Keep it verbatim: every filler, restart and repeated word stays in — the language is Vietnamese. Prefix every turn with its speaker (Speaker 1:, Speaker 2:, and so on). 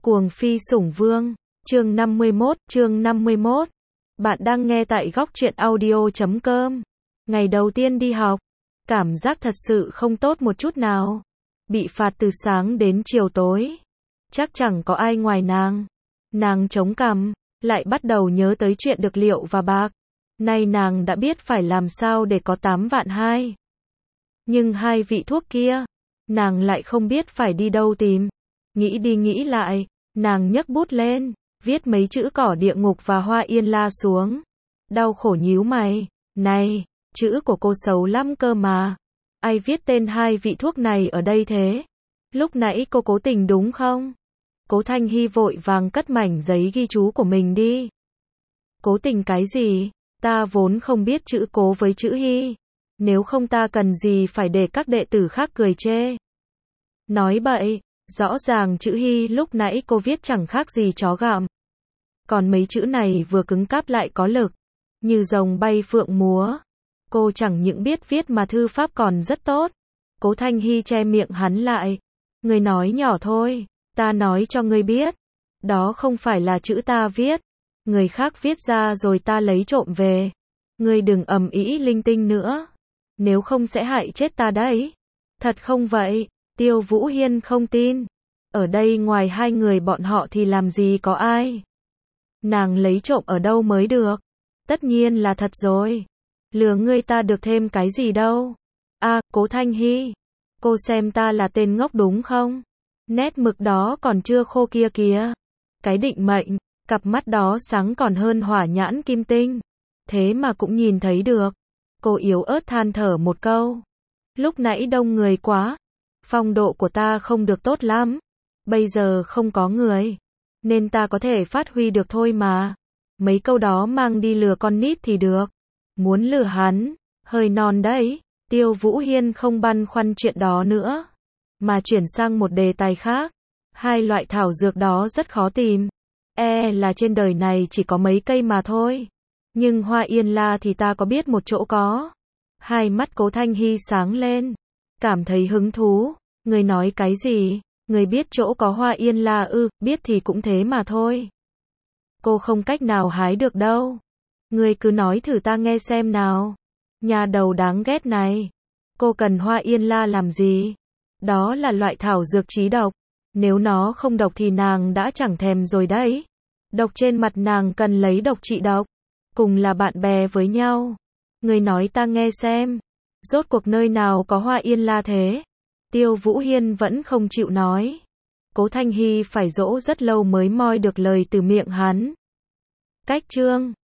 Speaker 1: Cuồng phi sủng vương, chương năm mươi mốt, chương năm mươi mốt. Bạn đang nghe tại góc truyện audio chấm com. Ngày đầu tiên đi học, cảm giác thật sự không tốt một chút nào. Bị phạt từ sáng đến chiều tối. Chắc chẳng có ai ngoài nàng. Nàng chống cằm, lại bắt đầu nhớ tới chuyện được liệu và bạc. Nay nàng đã biết phải làm sao để có tám vạn hai. Nhưng hai vị thuốc kia, nàng lại không biết phải đi đâu tìm. Nghĩ đi nghĩ lại, nàng nhấc bút lên, viết mấy chữ cỏ địa ngục và hoa yên la xuống. Đau khổ nhíu mày, này, chữ của cô xấu lắm cơ mà. Ai viết tên hai vị thuốc này ở đây thế? Lúc nãy cô cố tình đúng không? Cố Thanh Hy vội vàng cất mảnh giấy ghi chú của mình đi. Cố tình cái gì? Ta vốn không biết chữ cố với chữ Hy. Nếu không ta cần gì phải để các đệ tử khác cười chê. Nói bậy, rõ ràng chữ Hy lúc nãy cô viết chẳng khác gì chó gặm. Còn mấy chữ này vừa cứng cáp lại có lực, như rồng bay phượng múa. Cô chẳng những biết viết mà thư pháp còn rất tốt. Cố Thanh Hy che miệng hắn lại. Người nói nhỏ thôi, ta nói cho ngươi biết. Đó không phải là chữ ta viết. Người khác viết ra rồi ta lấy trộm về. Ngươi đừng ầm ĩ linh tinh nữa. Nếu không sẽ hại chết ta đấy. Thật không vậy? Tiêu Vũ Hiên không tin. Ở đây ngoài hai người bọn họ thì làm gì có ai. Nàng lấy trộm ở đâu mới được. Tất nhiên là thật rồi. Lừa ngươi ta được thêm cái gì đâu. À, Cố Thanh Hy. Cô xem ta là tên ngốc đúng không? Nét mực đó còn chưa khô kia kìa. Cái định mệnh, cặp mắt đó sáng còn hơn hỏa nhãn kim tinh. Thế mà cũng nhìn thấy được. Cô yếu ớt than thở một câu. Lúc nãy đông người quá. Phong độ của ta không được tốt lắm. Bây giờ không có người. Nên ta có thể phát huy được thôi mà. Mấy câu đó mang đi lừa con nít thì được. Muốn lừa hắn, hơi non đấy. Tiêu Vũ Hiên không băn khoăn chuyện đó nữa. Mà chuyển sang một đề tài khác. Hai loại thảo dược đó rất khó tìm. E là trên đời này chỉ có mấy cây mà thôi. Nhưng hoa yên la thì ta có biết một chỗ có. Hai mắt Cố Thanh Hy sáng lên. Cảm thấy hứng thú. Người nói cái gì? Người biết chỗ có hoa yên la ư? Biết thì cũng thế mà thôi. Cô không cách nào hái được đâu. Người cứ nói thử ta nghe xem nào. Nhà đầu đáng ghét này. Cô cần hoa yên la làm gì? Đó là loại thảo dược chí độc. Nếu nó không độc thì nàng đã chẳng thèm rồi đấy. Độc trên mặt nàng cần lấy độc trị độc. Cùng là bạn bè với nhau. Người nói ta nghe xem. Rốt cuộc nơi nào có hoa yên la thế? Tiêu Vũ Hiên vẫn không chịu nói. Cố Thanh Hy phải dỗ rất lâu mới moi được lời từ miệng hắn. Cách chương